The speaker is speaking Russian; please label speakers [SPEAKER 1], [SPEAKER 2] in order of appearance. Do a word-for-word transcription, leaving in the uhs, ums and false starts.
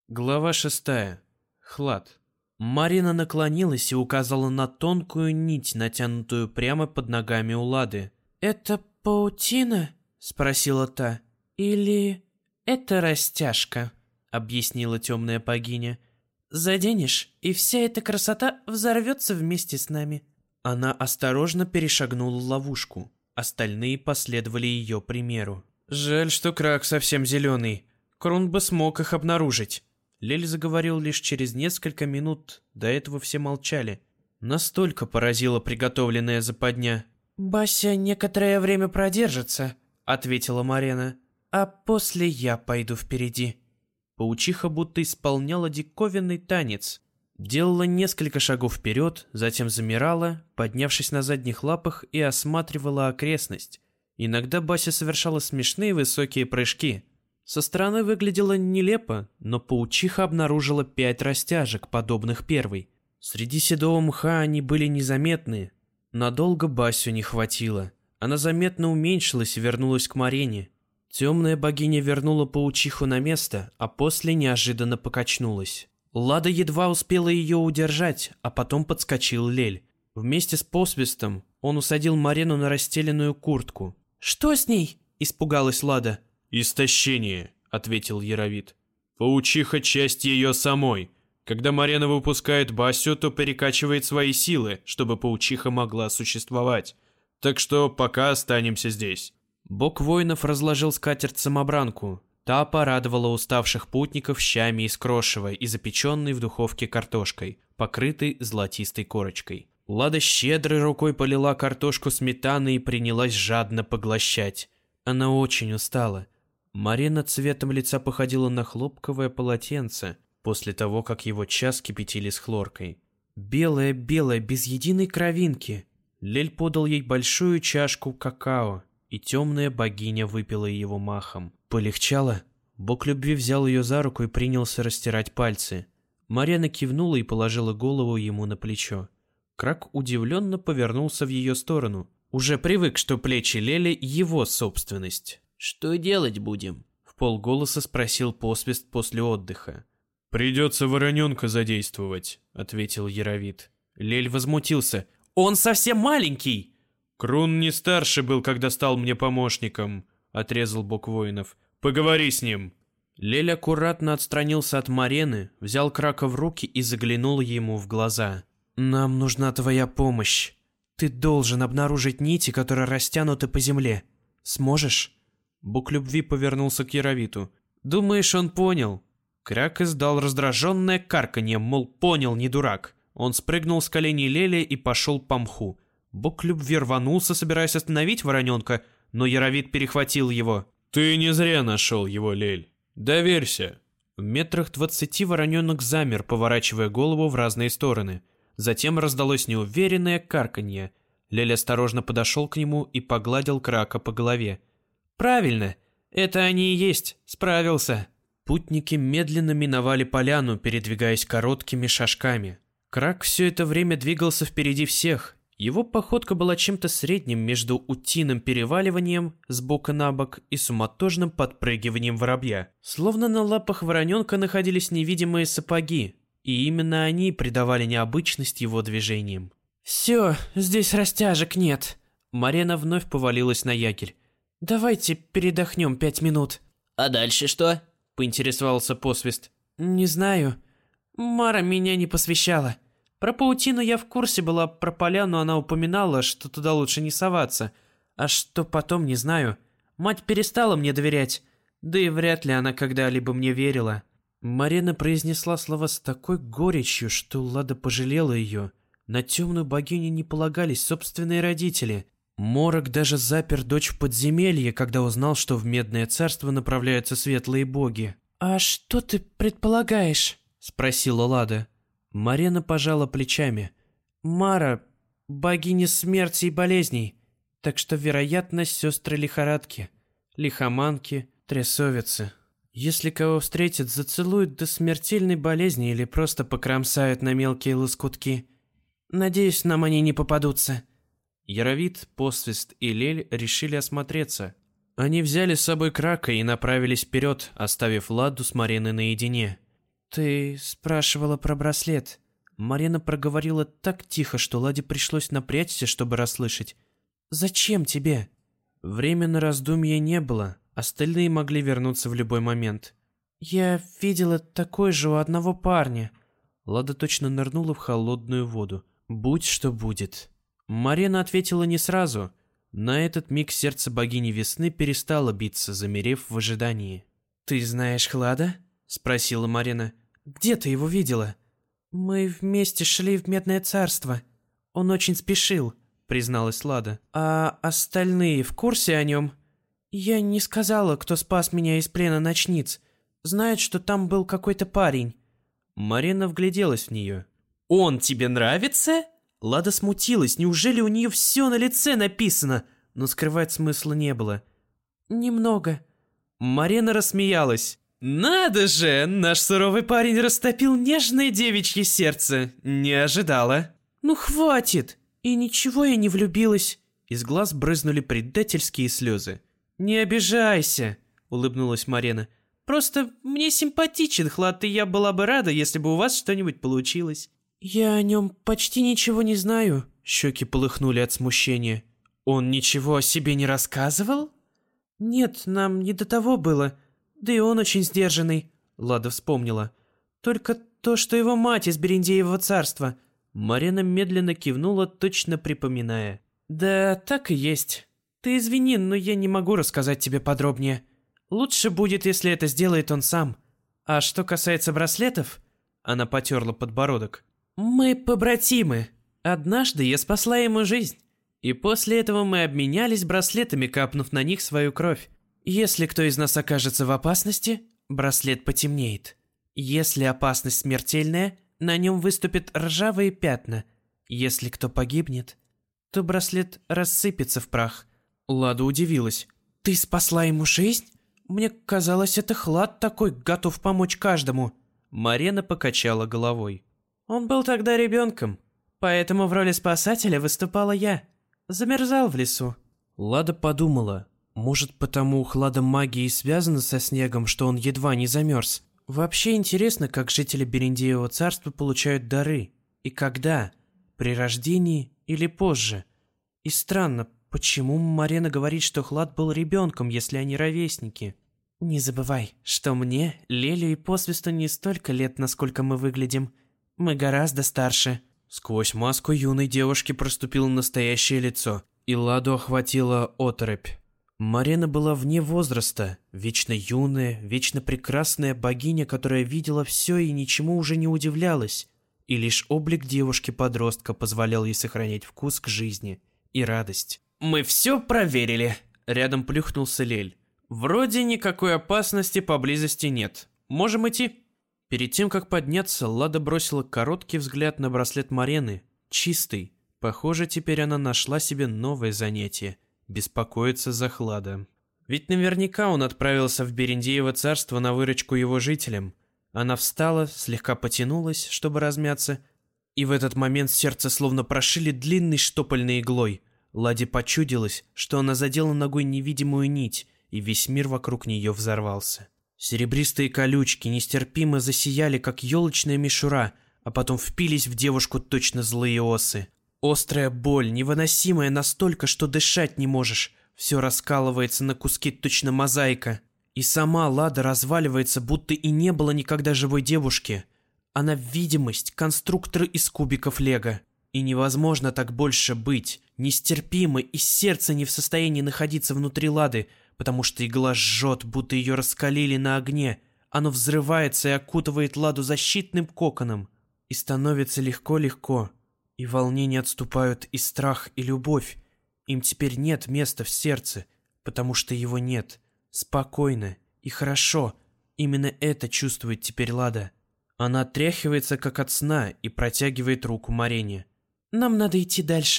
[SPEAKER 1] Глава шестая. Хлад. Марина наклонилась и указала на тонкую нить, натянутую прямо под ногами у Лады. «Это паутина?» — спросила та. «Или это растяжка?» — объяснила темная богиня. «Заденешь, и вся эта красота взорвется вместе с нами». Она осторожно перешагнула ловушку. Остальные последовали ее примеру. «Жаль, что крак совсем зеленый. Крун бы смог их обнаружить». Лель заговорил лишь через несколько минут, до этого все молчали. Настолько поразила приготовленная западня. «Бася некоторое время продержится», — ответила Марена. «А после я пойду впереди». Паучиха будто исполняла диковинный танец. Делала несколько шагов вперед, затем замирала, поднявшись на задних лапах, и осматривала окрестность. Иногда Бася совершала смешные высокие прыжки. Со стороны выглядело нелепо, но паучиха обнаружила пять растяжек, подобных первой. Среди седого мха они были незаметны. Надолго Басю не хватило. Она заметно уменьшилась и вернулась к Марене. Темная богиня вернула паучиху на место, а после неожиданно покачнулась. Лада едва успела ее удержать, а потом подскочил Лель. Вместе с посвистом он усадил Марену на расстеленную куртку. «Что с ней?» – испугалась Лада. «Истощение», — ответил Яровит. «Паучиха — часть ее самой. Когда Марена выпускает Басю, то перекачивает свои силы, чтобы паучиха могла существовать. Так что пока останемся здесь». Бог воинов разложил скатерть-самобранку. Та порадовала уставших путников щами из крошева и запеченной в духовке картошкой, покрытой золотистой корочкой. Лада щедрой рукой полила картошку сметаной и принялась жадно поглощать. Она очень устала. Марена цветом лица походила на хлопковое полотенце после того, как его час кипятили с хлоркой. Белая-белая, без единой кровинки. Лель подал ей большую чашку какао, и темная богиня выпила его махом. Полегчало? Бог любви взял ее за руку и принялся растирать пальцы. Марена кивнула и положила голову ему на плечо. Крак удивленно повернулся в ее сторону. Уже привык, что плечи Лели — его собственность. «Что делать будем?» — в полголоса спросил посвист после отдыха. «Придется вороненка задействовать», — ответил Яровит. Лель возмутился. «Он совсем маленький!» «Крун не старше был, когда стал мне помощником», — отрезал Бог воинов. «Поговори с ним». Лель аккуратно отстранился от Марены, взял Крака в руки и заглянул ему в глаза. «Нам нужна твоя помощь. Ты должен обнаружить нити, которые растянуты по земле. Сможешь?» Бог любви повернулся к Яровиту. «Думаешь, он понял?» Крак издал раздраженное карканье, мол, понял, не дурак. Он спрыгнул с коленей Лели и пошел по мху. Бог любви рванулся, собираясь остановить вороненка, но Яровит перехватил его. «Ты не зря нашел его, Лель. Доверься». В метрах двадцати вороненок замер, поворачивая голову в разные стороны. Затем раздалось неуверенное карканье. Лель осторожно подошел к нему и погладил Крака по голове. «Правильно, это они и есть, справился». Путники медленно миновали поляну, передвигаясь короткими шажками. Крак все это время двигался впереди всех. Его походка была чем-то средним между утиным переваливанием с бока на бок и суматожным подпрыгиванием воробья. Словно на лапах вороненка находились невидимые сапоги, и именно они придавали необычность его движениям. «Все, здесь растяжек нет». Марена вновь повалилась на якорь. «Давайте передохнем пять минут».
[SPEAKER 2] «А дальше что?»
[SPEAKER 1] — поинтересовался посвист. «Не знаю. Мара меня не посвящала. Про паутину я в курсе была, про поляну она упоминала, что туда лучше не соваться. А что потом, не знаю. Мать перестала мне доверять. Да и вряд ли она когда-либо мне верила». Марена произнесла слова с такой горечью, что Лада пожалела ее. На темную богиню не полагались собственные родители. Морок даже запер дочь в подземелье, когда узнал, что в Медное царство направляются светлые боги. «А что ты предполагаешь?» — спросила Лада. Марена пожала плечами. «Мара — богиня смерти и болезней, так что, вероятно, сестры лихорадки, лихоманки, трясовицы. Если кого встретят, зацелуют до смертельной болезни или просто покромсают на мелкие лоскутки. Надеюсь, нам они не попадутся». Яровит, посвист и Лель решили осмотреться. Они взяли с собой Крака и направились вперед, оставив Ладу с Мариной наедине. «Ты спрашивала про браслет». Марина проговорила так тихо, что Ладе пришлось напрячься, чтобы расслышать. «Зачем тебе?» Время на раздумье не было, остальные могли вернуться в любой момент. «Я видела такой же у одного парня». Лада точно нырнула в холодную воду. «Будь что будет». Марина ответила не сразу. На этот миг сердце богини весны перестало биться, замерев в ожидании. «Ты знаешь Хлада?» — спросила Марина. «Где ты его видела?» «Мы вместе шли в Медное царство. Он очень спешил», — призналась Лада. «А остальные в курсе о нем?» «Я не сказала, кто спас меня из плена ночниц. Знают, что там был какой-то парень». Марина вгляделась в нее. «Он тебе нравится?» Лада смутилась. Неужели у нее все на лице написано? Но скрывать смысла не было. «Немного». Марина рассмеялась. «Надо же, наш суровый парень растопил нежное девичье сердце. Не ожидала». «Ну хватит. И ничего я не влюбилась». Из глаз брызнули предательские слезы. «Не обижайся», — улыбнулась Марина. «Просто мне симпатичен Хлад, и я была бы рада, если бы у вас что-нибудь получилось». «Я о нем почти ничего не знаю». Щеки полыхнули от смущения. «Он ничего о себе не рассказывал?» «Нет, нам не до того было. Да и он очень сдержанный», — Лада вспомнила. «Только то, что его мать из Берендеевого царства». Марина медленно кивнула, точно припоминая. «Да, так и есть. Ты извини, но я не могу рассказать тебе подробнее. Лучше будет, если это сделает он сам. А что касается браслетов...» Она потерла подбородок. «Мы побратимы. Однажды я спасла ему жизнь. И после этого мы обменялись браслетами, капнув на них свою кровь. Если кто из нас окажется в опасности, браслет потемнеет. Если опасность смертельная, на нем выступят ржавые пятна. Если кто погибнет, то браслет рассыпется в прах». Лада удивилась. «Ты спасла ему жизнь? Мне казалось, это Хлад такой, готов помочь каждому». Марина покачала головой. «Он был тогда ребенком, поэтому в роли спасателя выступала я. Замерзал в лесу». Лада подумала, может, потому у Хлада магия и связана со снегом, что он едва не замерз. Вообще интересно, как жители Берендеевого царства получают дары. И когда? При рождении или позже? И странно, почему Марина говорит, что Хлад был ребенком, если они ровесники? «Не забывай, что мне, Лелю и Посвисту не столько лет, насколько мы выглядим. Мы гораздо старше». Сквозь маску юной девушки проступило настоящее лицо, и Ладу охватила оторопь. Марина была вне возраста, вечно юная, вечно прекрасная богиня, которая видела все и ничему уже не удивлялась, и лишь облик девушки-подростка позволял ей сохранять вкус к жизни и радость. «Мы все проверили», — рядом плюхнулся Лель. «Вроде никакой опасности поблизости нет. Можем идти?» Перед тем, как подняться, Лада бросила короткий взгляд на браслет Марины. Чистый. Похоже, теперь она нашла себе новое занятие – беспокоиться за Хлада. Ведь наверняка он отправился в Берендеево царство на выручку его жителям. Она встала, слегка потянулась, чтобы размяться, и в этот момент сердце словно прошили длинной штопольной иглой. Ладе почудилось, что она задела ногой невидимую нить, и весь мир вокруг нее взорвался. Серебристые колючки нестерпимо засияли, как елочная мишура, а потом впились в девушку точно злые осы. Острая боль, невыносимая настолько, что дышать не можешь. Все раскалывается на куски, точно мозаика. И сама Лада разваливается, будто и не было никогда живой девушки. Она видимость, конструктор из кубиков лего. И невозможно так больше быть. Нестерпимо, и сердце не в состоянии находиться внутри Лады, потому что игла жжет, будто ее раскалили на огне. Оно взрывается и окутывает Ладу защитным коконом. И становится легко-легко. И волнения отступают, и страх, и любовь. Им теперь нет места в сердце, потому что его нет. Спокойно и хорошо. Именно это чувствует теперь Лада. Она отряхивается, как от сна, и протягивает руку Марине. «Нам надо идти дальше».